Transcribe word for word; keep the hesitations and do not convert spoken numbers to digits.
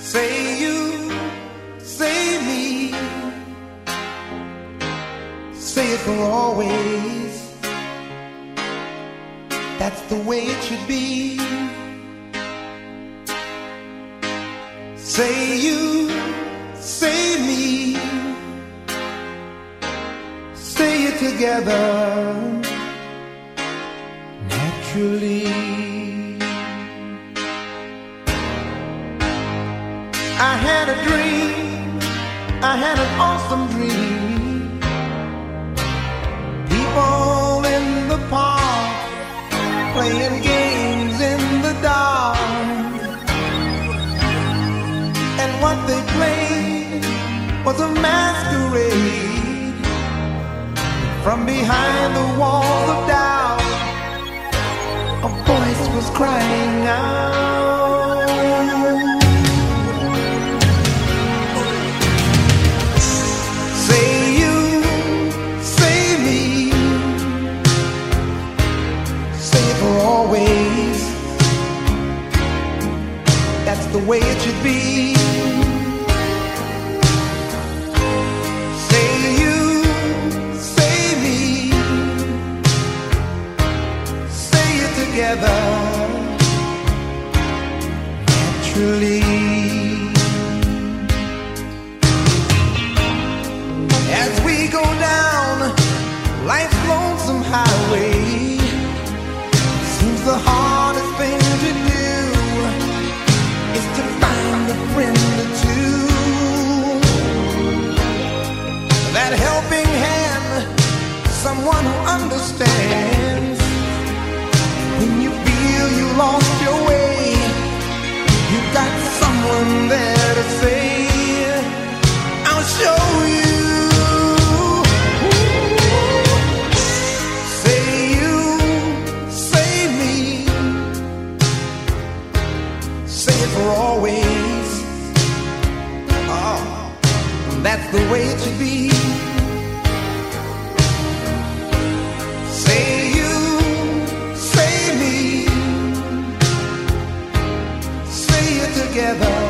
Say you, say me, say it for always. That's the way it should be. Say you, say me, say it together naturally. I had a dream, I had an awesome dream. People in the park playing games in the dark, and what they played was a masquerade. From behind the walls of doubt, a voice was crying out. Say you, say me, say it for always. That's the way it should be. Say you, say me, say it together naturally. As we go down life's lonesome highway, seems the hardest thing to do is to find a friend or two. That helping hand, someone who understands. When you feel you lost your way, you got someone there to say, I'll show you. Say you, say me, say it for always. Oh, that's the way it should be. Say you, say me, say it together